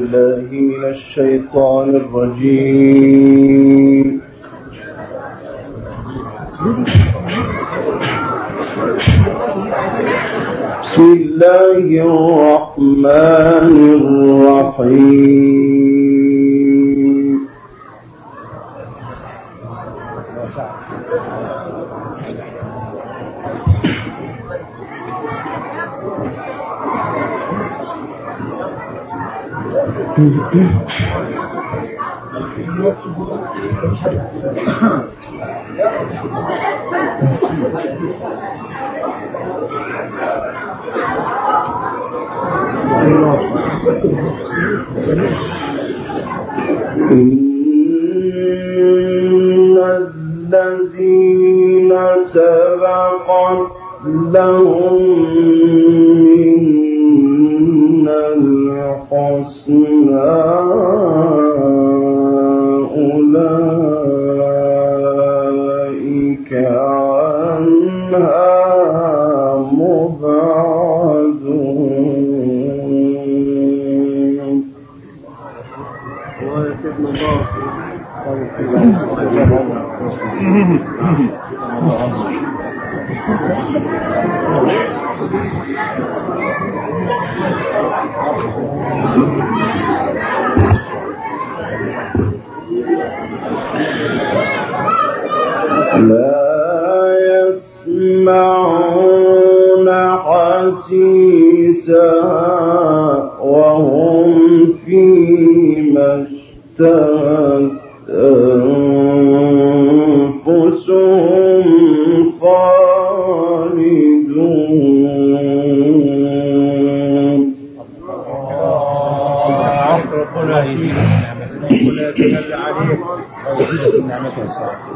بالله من الشيطان الرجيم. بسم الله الرحمن الرحيم. إن الذين سبقت لهم منا الحسنى أولئك عنها مبعدون. لا يسمعون حسيسها وهم فيما اشتهت أنفسهم خالدون. ربنا يجزيك نعمته ولا تنزل عليك ويزيدك من نعمته الصالحة.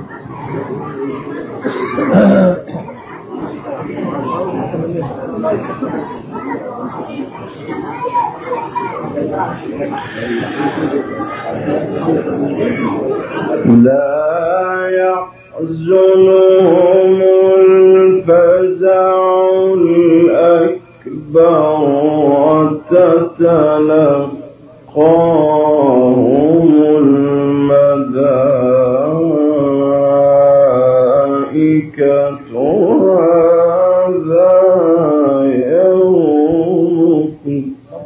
لا يحزنهم الفزع الأكبر وتتلقاهم الملائكة هذا يومكم.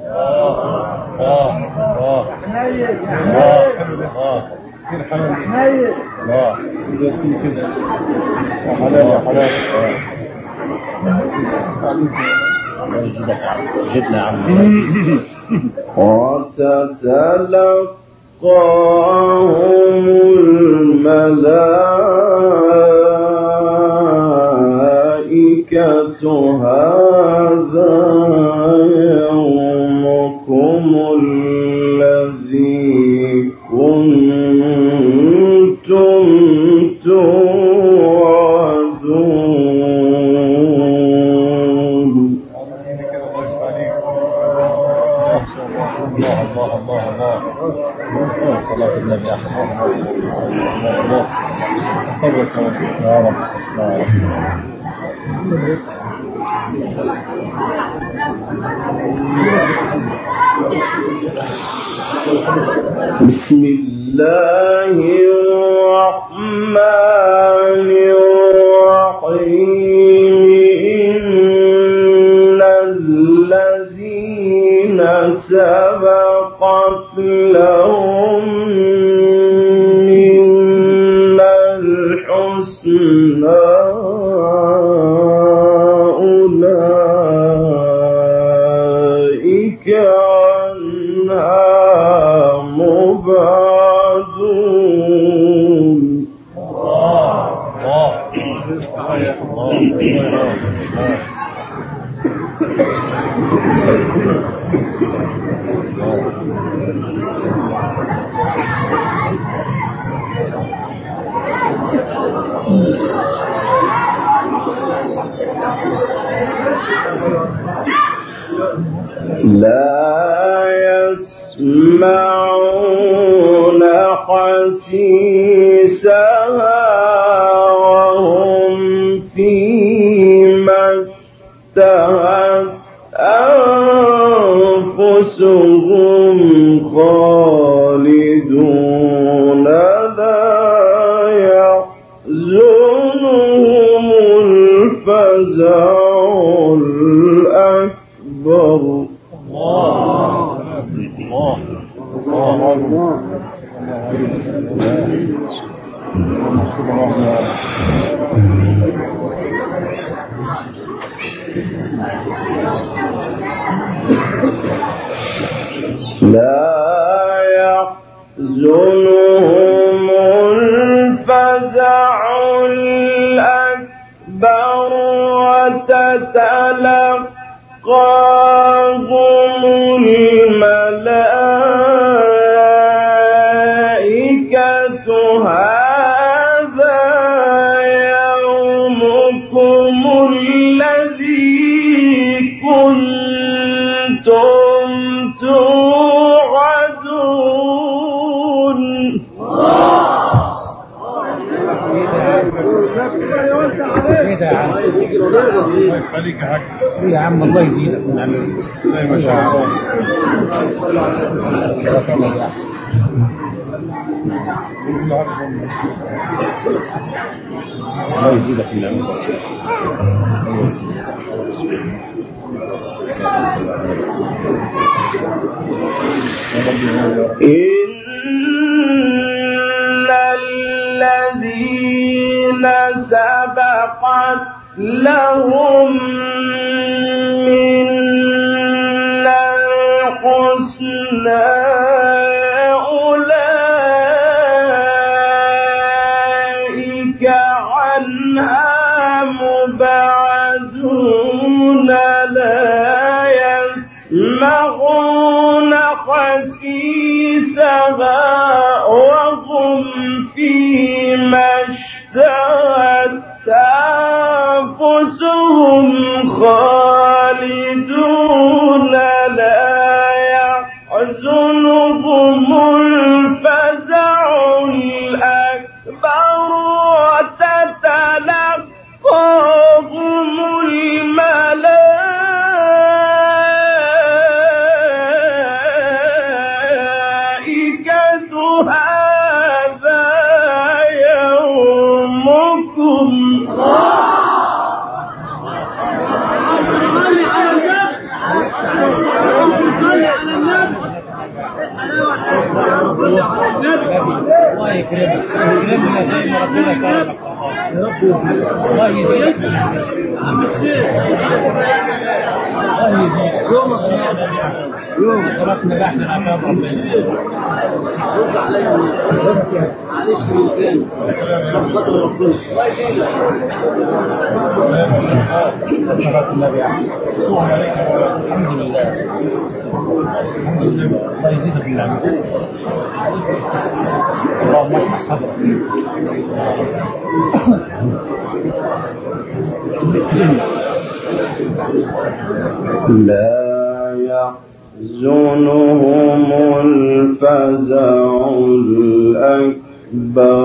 وتتلقاهم الملائكة هذا يومكم الذي كنتم توعدون. صلاة النبي أحسن. صبرك يا رب. بسم الله الرحمن الرحيم. إن الذين سبقت لهم منا الحسنى أولئك عنها مبعدون. لا يسمعون حسيسها وهم فيما اشتهت أنفسهم خالدون لا يحزنهم الفزع الأكبر. لا يحزنهم الفزع الأكبر وتتلقاهم الملائكة هذا يومكم الذي كنتم توعدون. يا عم الله يزيدك من عملك. ما شاء الله. الله يزيدك من عملك. إن الذين سبقت لهم منا الحسنى أولئك عنها مبعدون لا يسمعون حسيسها وهم فيما اشتهت أنفسهم خالدون لا يحزنهم الفزع الأكبر وتتلقاهم الملائكة هذا يومكم. الله يكرمك يكرمنا زي ما ربنا كرمك. الله يزيدك. يوم صرفنا بحث عن ربنا. رد علينا. معلش من كان. خاطر ربنا. الله يزيدك. صلاة النبي عليه. الحمد لله. الحمد لله. الله يزيدك من العمل. اللهم اشرح صدرك. لا يحزنهم الفزع الأكبر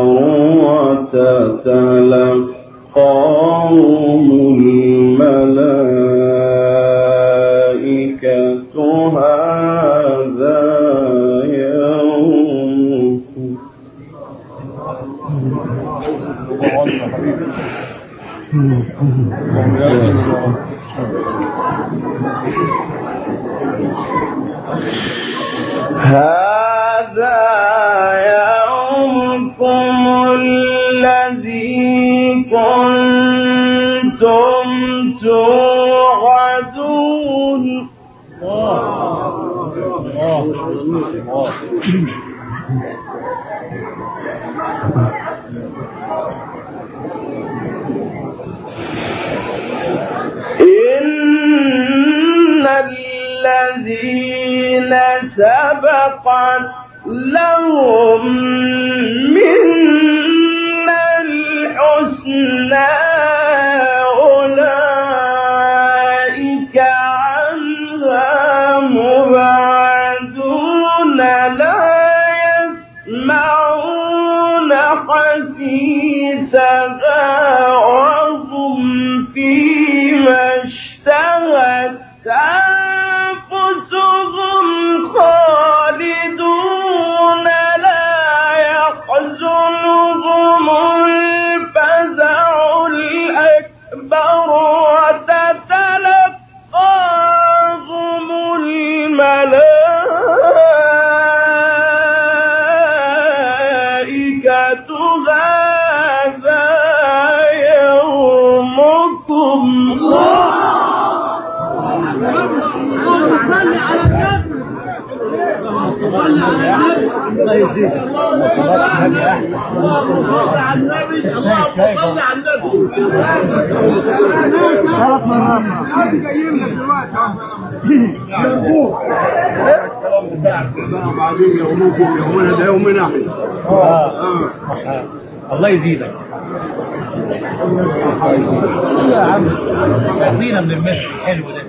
وتتلقاهم الملائكة هذا يومكم. هذا يومكم الذي كنتم توعدون. إن الذين سبقت لهم منا الحسنى أولئك عنها مبعدون لا يسمعون حسيسها وهم فيما اشتهت أنفسهم خالدون الله يزيد. الله يزيدك يا عم، يعطينا من المسك الحلو ده.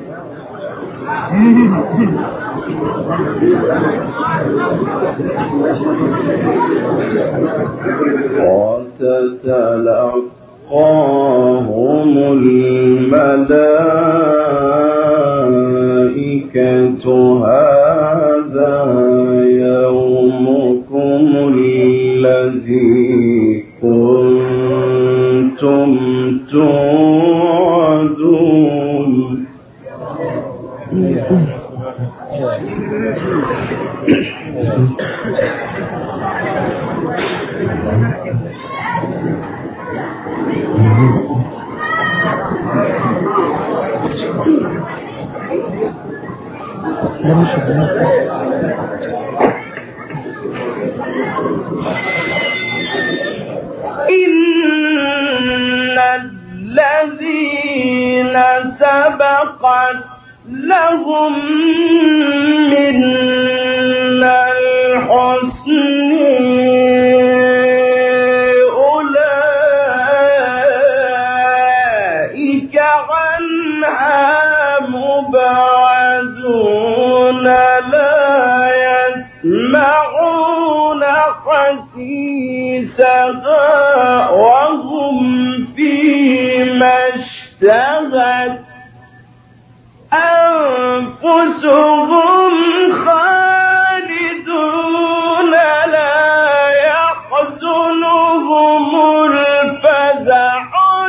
وتتلقاهم الملائكة هذا يومكم الذي كنتم توعدون. إن الذين سبقت لهم منا الحسن أولئك عنها مبعدون لا يسمعون حسيسها وهم فيما اشتهت أنفسهم خالدون لا يحزنهم الفزع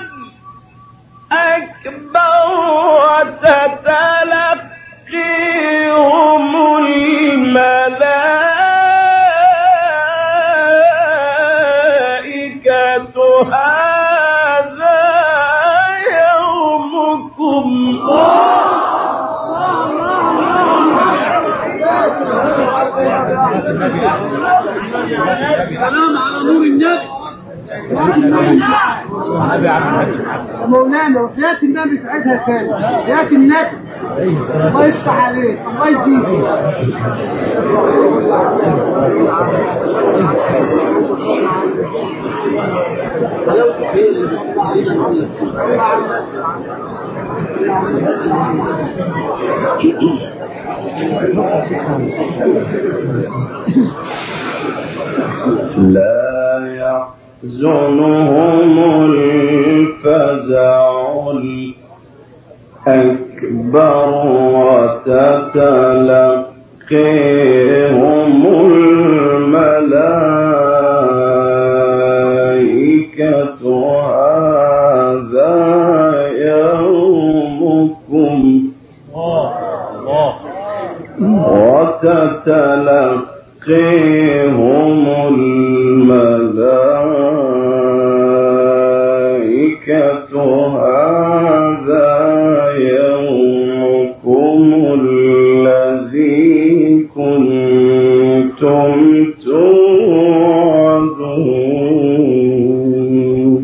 الأكبر وتتلقيهم الملائكة هذا يومكم. سلام على نور النبي مولانا، وحياة النبي ساعتها كان حياة النبي. الله يفتح عليك، الله يزيدك. لا يحزنهم الفزع الأكبر وتتلقيهم الملائكة هذا يومكم. وتتلقيهم الملائكة هذا يومكم الذي كنتم توعدون.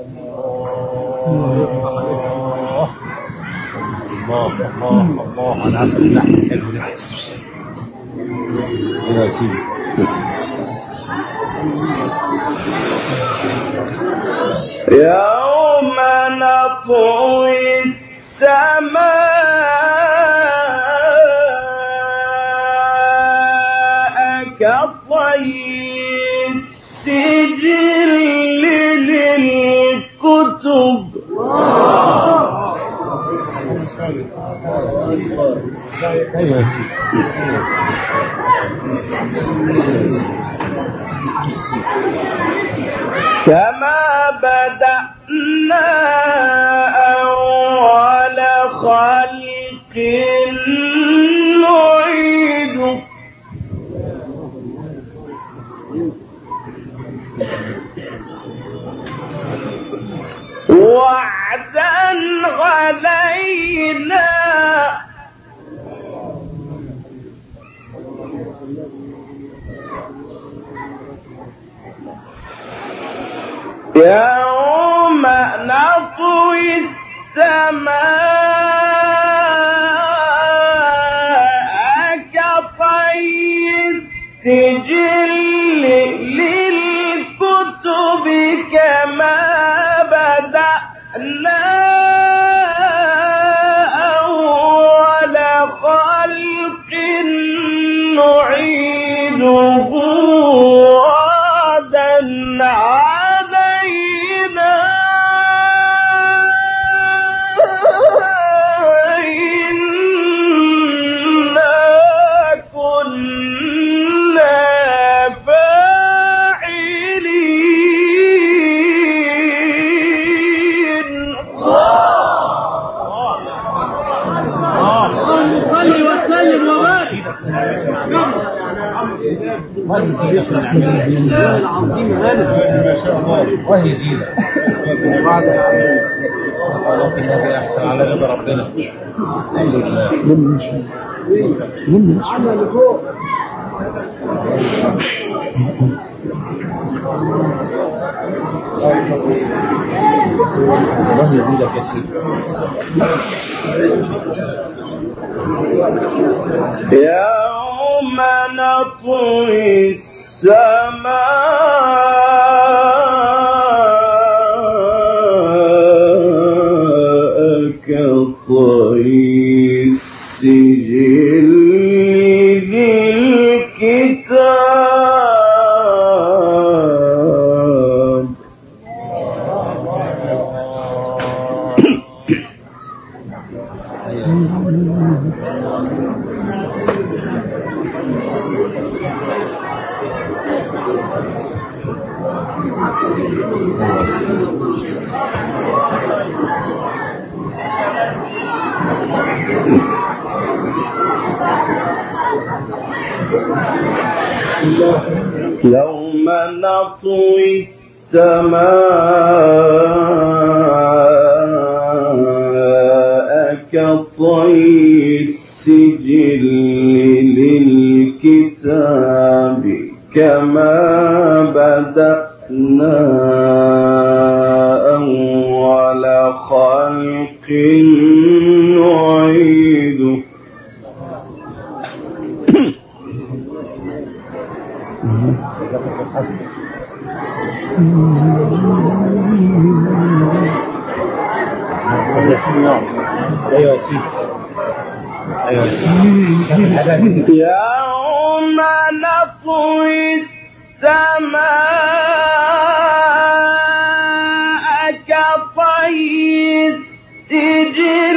الله على عسل اللحم الحلو ده يا سيدي. يوم نطوي السماء كطي السجل للكتب. كما بدأنا أول خلق نعيده وعدا علينا يوم نطوي السماء كطي السجل للكتب كما بدأنا أول خلق نعيده وعدا علينا إنا كنا فاعلين. صلي وسلم وبارك. العظيم غالب ما شاء الله وهي جيدة خلاص النبي أحسن على رضا ربنا الحمد لله. عمل لفوق. الله يزيدك يا سيدي. يوم نطوي السماء كطي السجل للكتاب يوم نطوي السماء كطي السجل للكتاب كما بدأنا أول خلق نعيده أيوة سيدي أيوة يوم نطوي السماء كطي السجل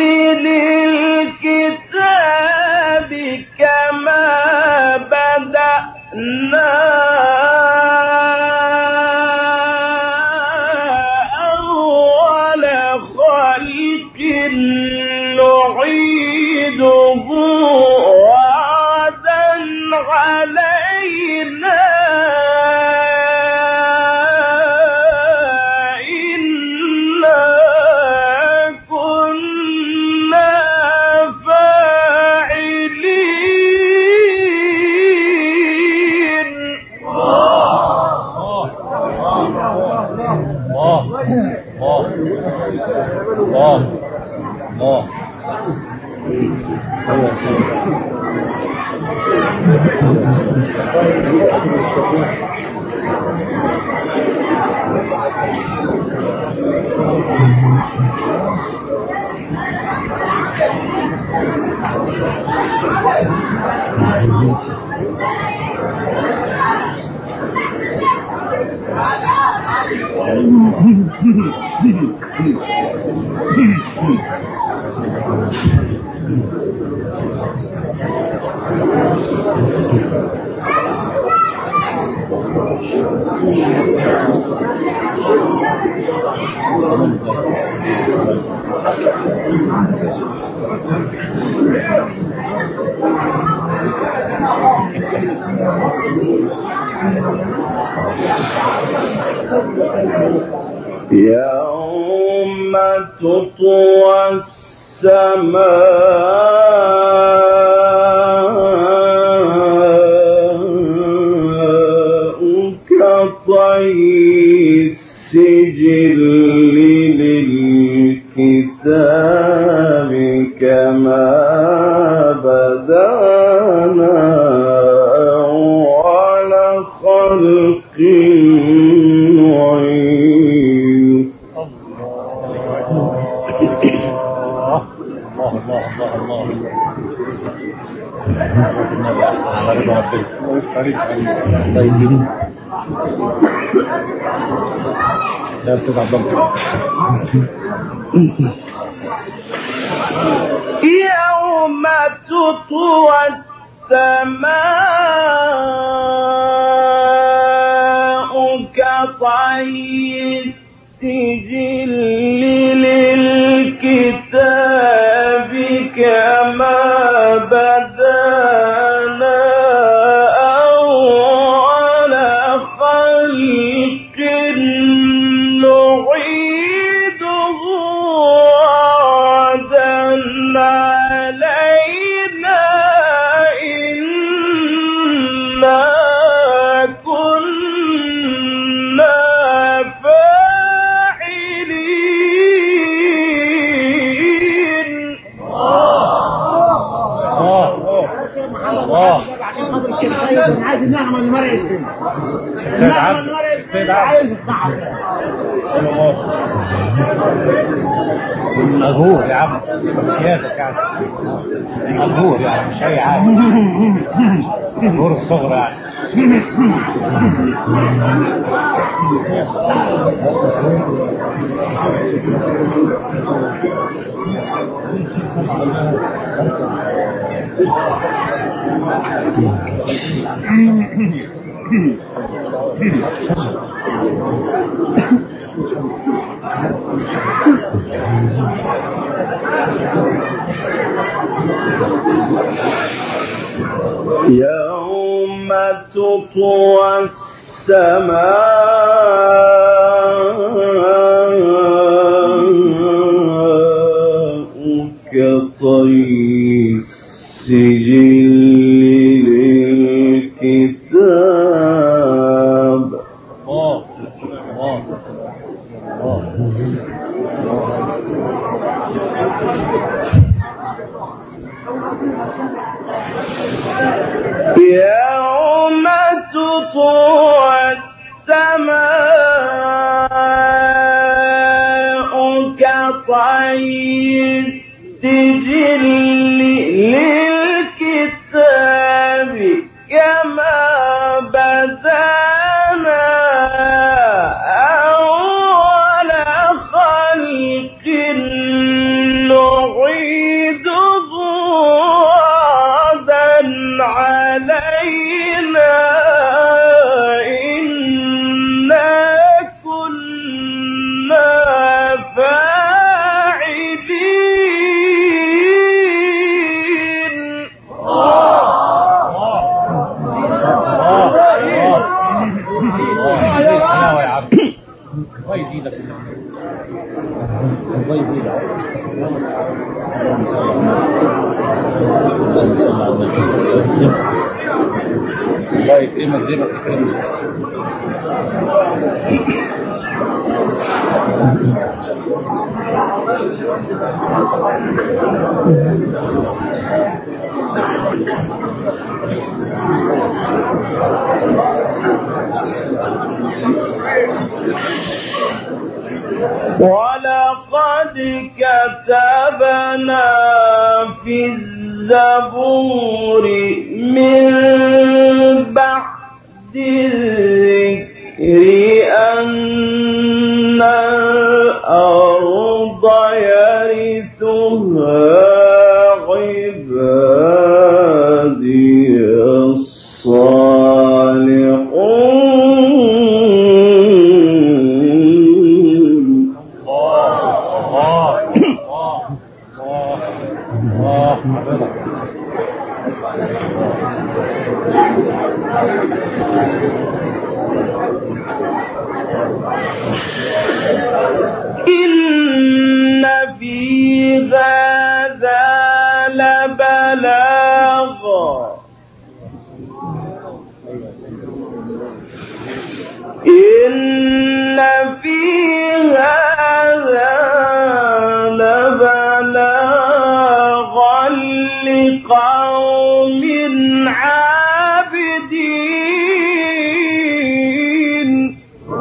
للكتاب كما بدأنا أول خلق نعيده وعدا علينا إنا كنا فاعلين. الله أيوة سيدي. يوم تطوى السماء السجل للكتاب كما بدانا أول خلق نعيد. يوم تطوى السماء كطي السجل للكتاب كما بدانا أول خلق نعيده وعدا علينا إنا كنا فاعلين. عايز نعمل مرة عايز اسمعها مجهور يا عم امتيازك يعني مجهور يعني مش اي حاجه مجهور الصغر يعني يوم تطوى السماء كطي السجل للكتاب يوم تطوى السماء كطي السجل للكتاب كما بدانا أول خلق نعيده وعدا علينا إنا كنا فاعلين. الله يزيدك الله يزيدك الله يكرمك زي ما تكرمك. ولقد كتبنا في الزبور من بعد الذكر أن الأرض يرثها عبادي الصالحون. إن في هذا لبلاغا إن في هذا لبلاغا لقوم عابدين.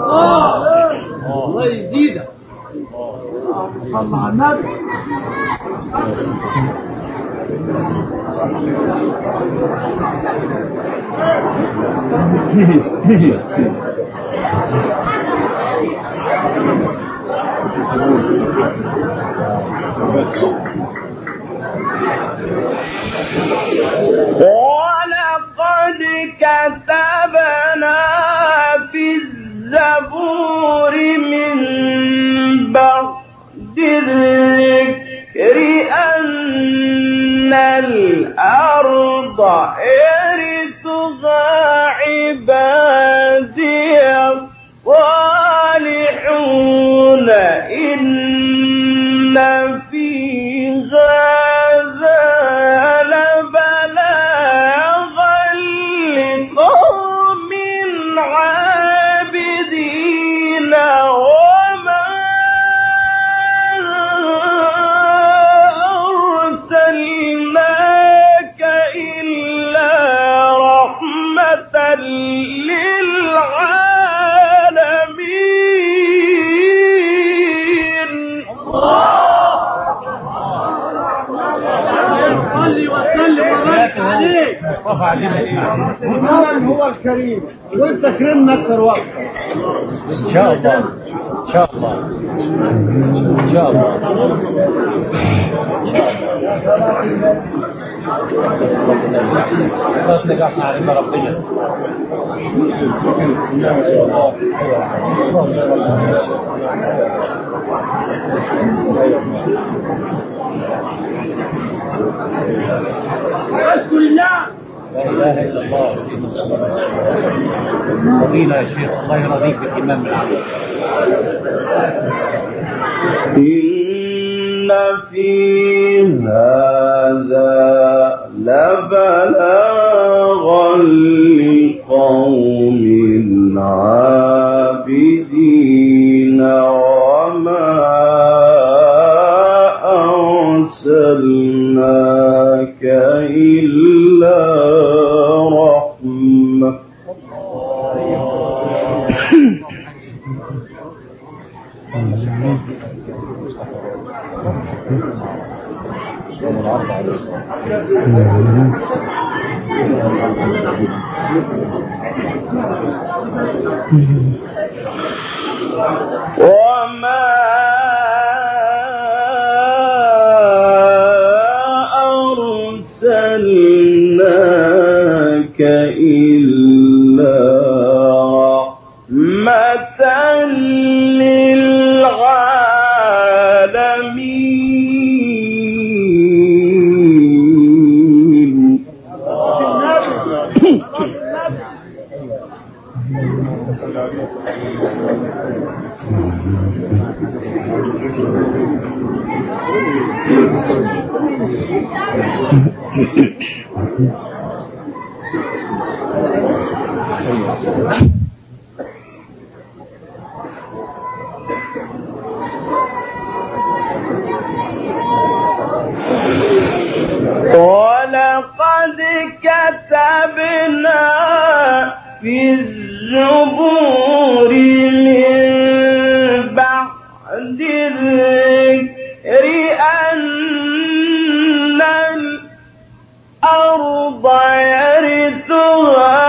الله يزيدك. صلى على النبي. ولقد كتبنا في الزبور من بعد الذكر أن الأرض يرثها عبادي الصالحون. إن في هذا لبلاغا لقوم عابدين. وما أرسلناك إلا رحمة للعالمين. صلي وسلم وبارك عليه. مصطفى علينا المنن هو الكريم وانت كرمنا اكثر وقت. ان شاء الله ان شاء الله ان شاء الله نقاش على ربنا. اشكر الله. لا اله الا الله. فضيلة يا شيخ، الله يرضيك بالامام العام. إن في هذا لبلاغا لقوم عابدين. وما أرسلناك إلا رحمة. وما أرسلناك إلا رحمة للعالمين. ولقد كتبنا في الزبور من بعد الذكر أن الأرض يرثها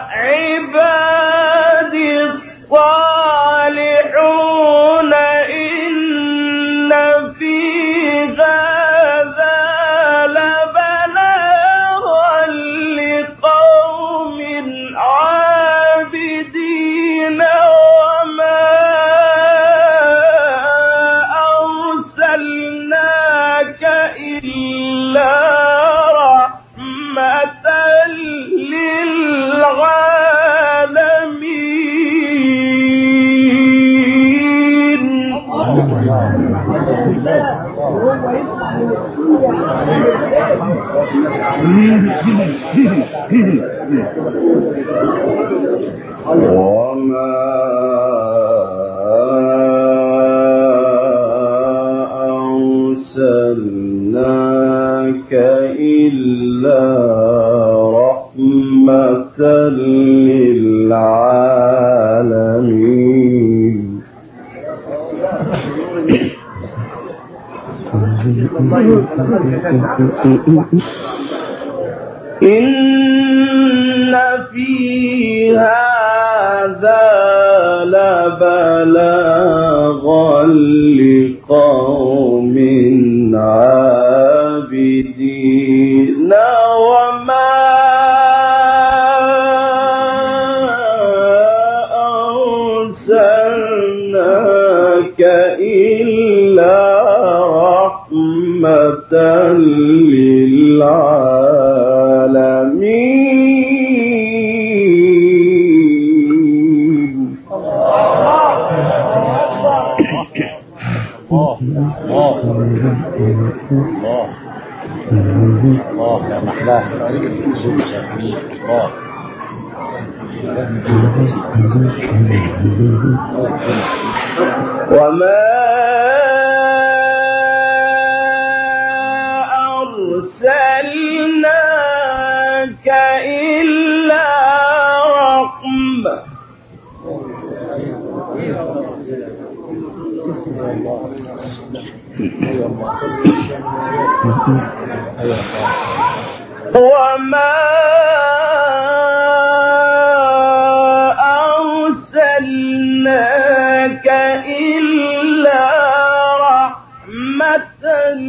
عبادي الصالحون. إن في هذا لبلاغا لقوم عابدين. وما أرسلناك إلا رحمة للعالمين. إن في هذا لبلاغا لقوم عابدين وما أرسلناك إلا رحمة للعالمين. الله يا محلاه الله. وما أرسلناك إلا رحمة وما أرسلناك إلا رحمة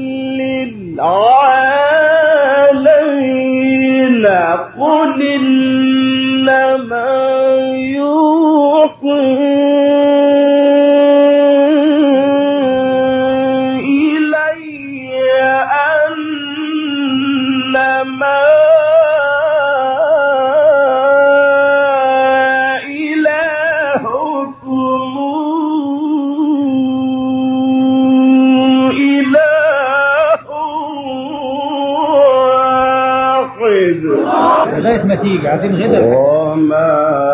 للعالمين. قل إنما يوحى لغاية ما تيجي عايزين غدا. وما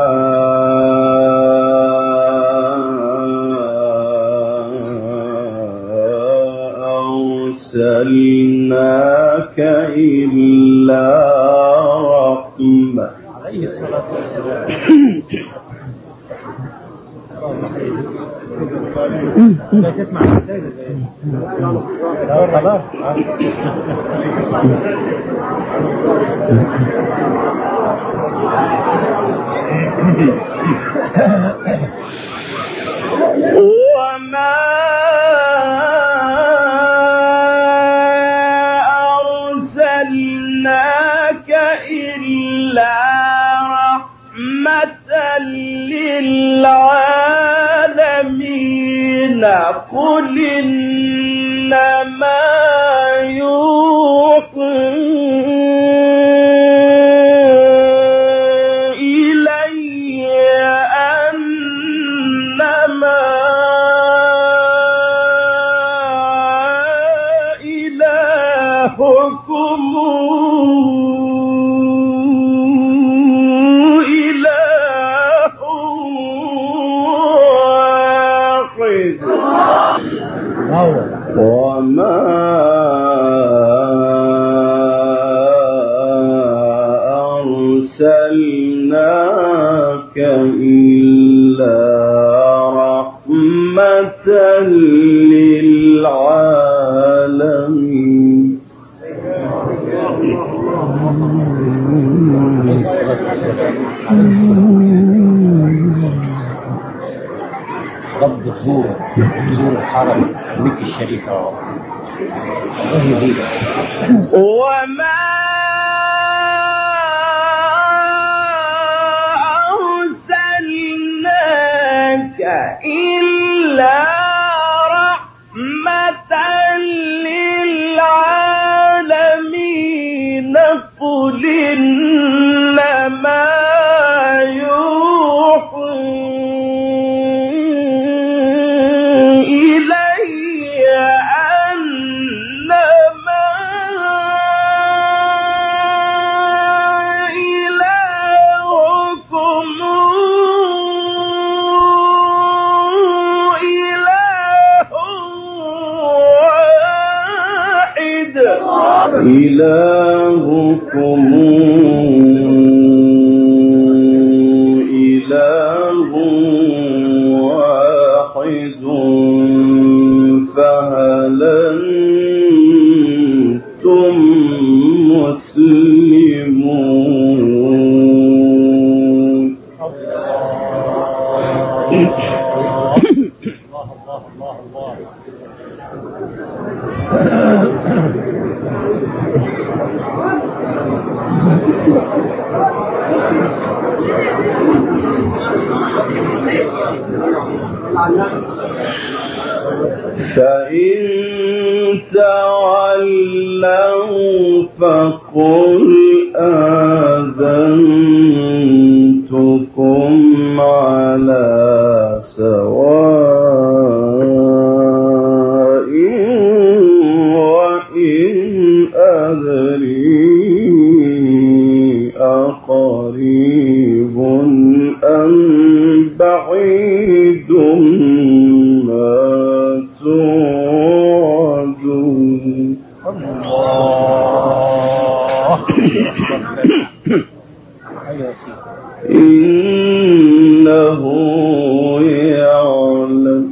أرسلناك إلا رحمة. عليه الصلاة والسلام. لا تسمع الرسالة لا خلاص. وما أرسلناك إلا رحمة للعالمين. قل إنما يوحى وما أرسلناك إلا رحمة للعالمين. رب زور الحرم مكة الشريفة الله يزيدك. وما أرسلناك إلا رحمة للعالمين. قل إنما إلهكم إله واحد فهل أنتم مسلمون. فإن تولوا فقل آذنتكم على سواء وإن أدري أقريب أم بعيد ما توعدون. إنه يعلم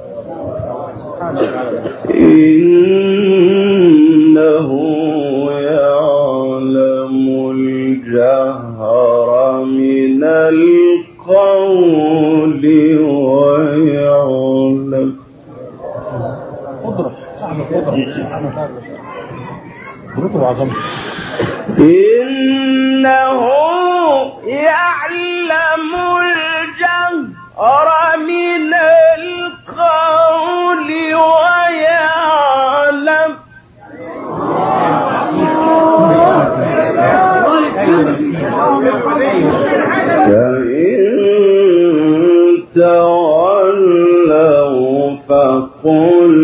الجهر من القول ويعلم إنه يعلم الجهر من القول ويعلم فإن تولوا فقل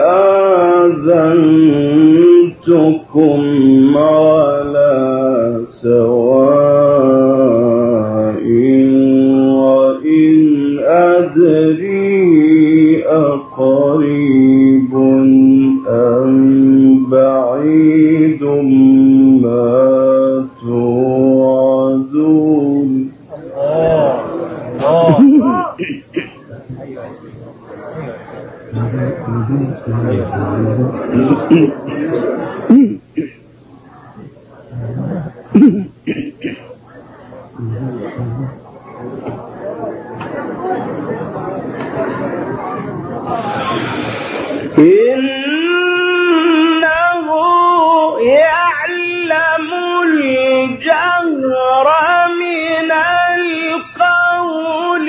آذنتكم على سواء وإن أدري أقريب أم بعيد ما توعدون. إنه يعلم الجهر من القول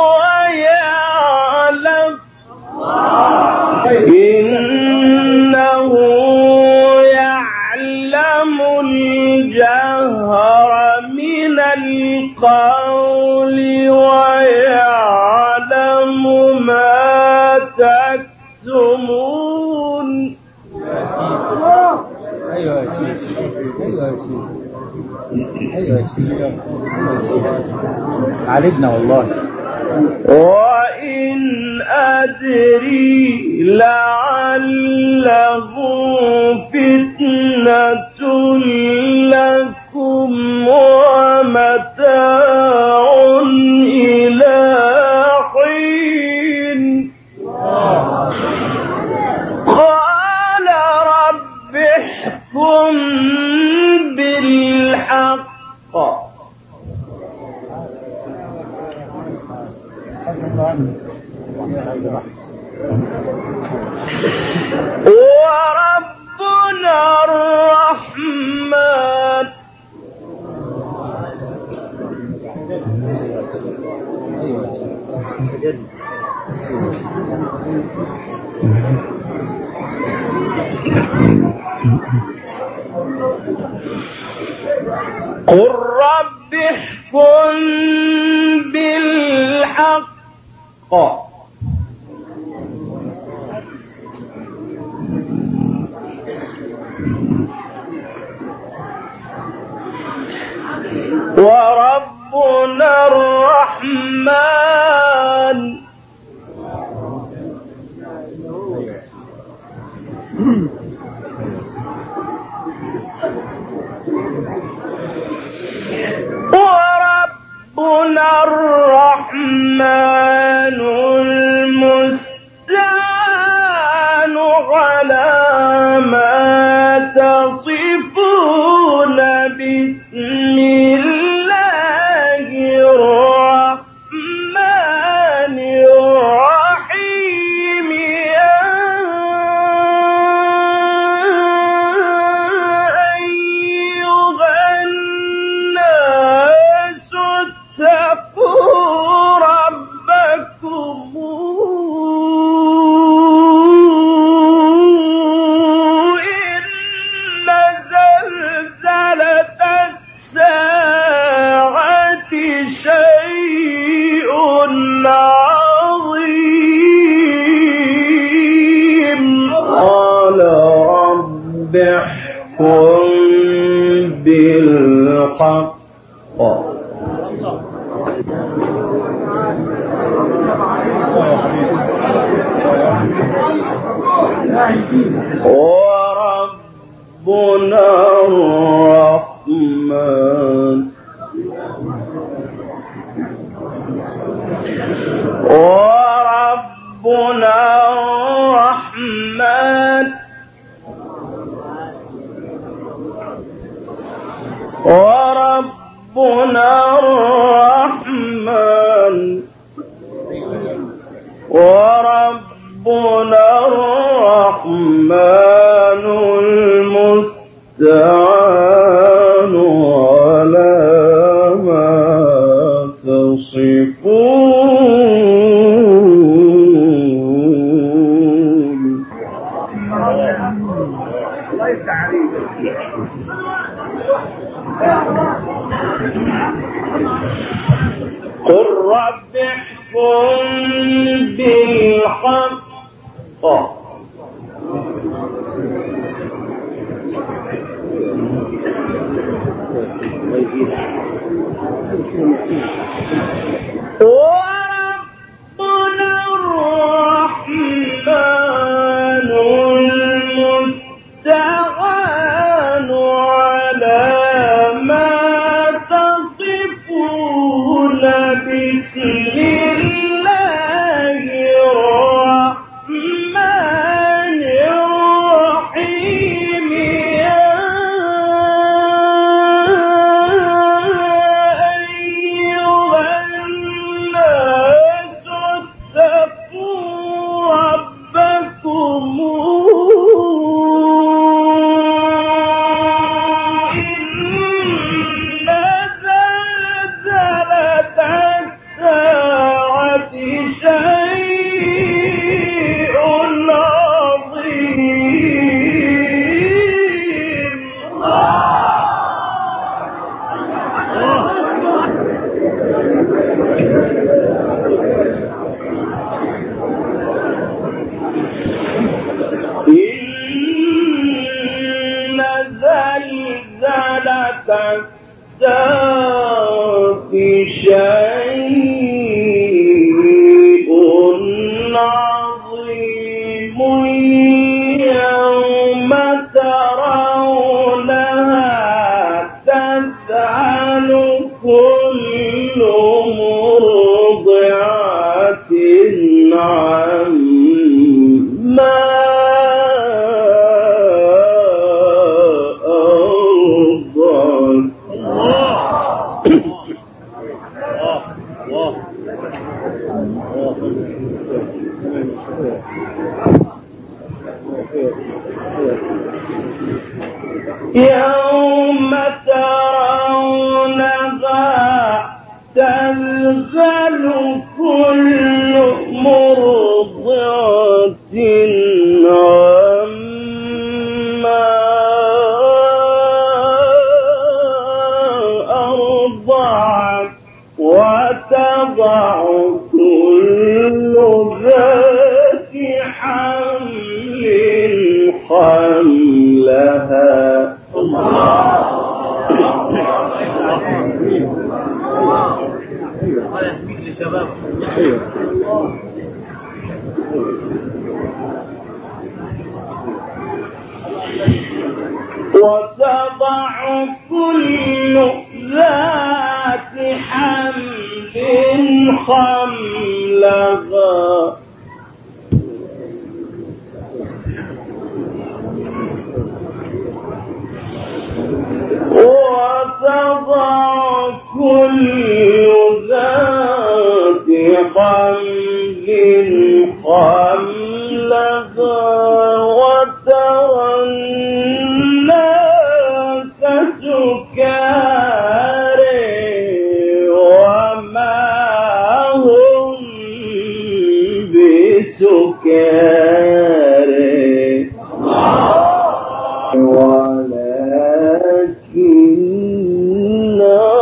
ويعلم إنه يعلم الجهر من القول ويعلم ما تكتمون. أيوة يا شيخ، أيوة يا شيخ، أيوة يا شيخ، عالجنا والله. وإن أدري لعله فتنة لكم ومتاع إلى حين. قال رب احكم بالحق وربنا الرحمن قل رب احكم بالحق وربنا الرحمن المستعان على ما تصفون بسم الله الرحمن الرحيم أيها الناس اتقوا ربكم إن زلزلة الساعة شيء عظيم. قال رب احكم بالحق وربنا الرحمن المستعان على ما تصفون. قل رب احكم بالحق وربنا الرحمن المستعان على ما تصفون بسم الله الرحمن الرحيم يوم ترونها تذهل كل مرضعة عما أرضعت وتضع كل ذات حمل حملها. وتضع كل ذات حمل حملها وتضع كل ذات حمل حملها وترى الناس سكارى وما هم بسكارى ولكن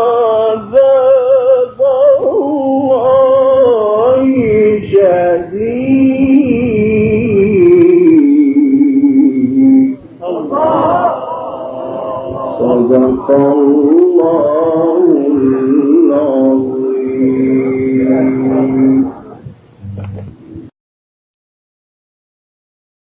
عذاب الله شديد. صدق الله العظيم.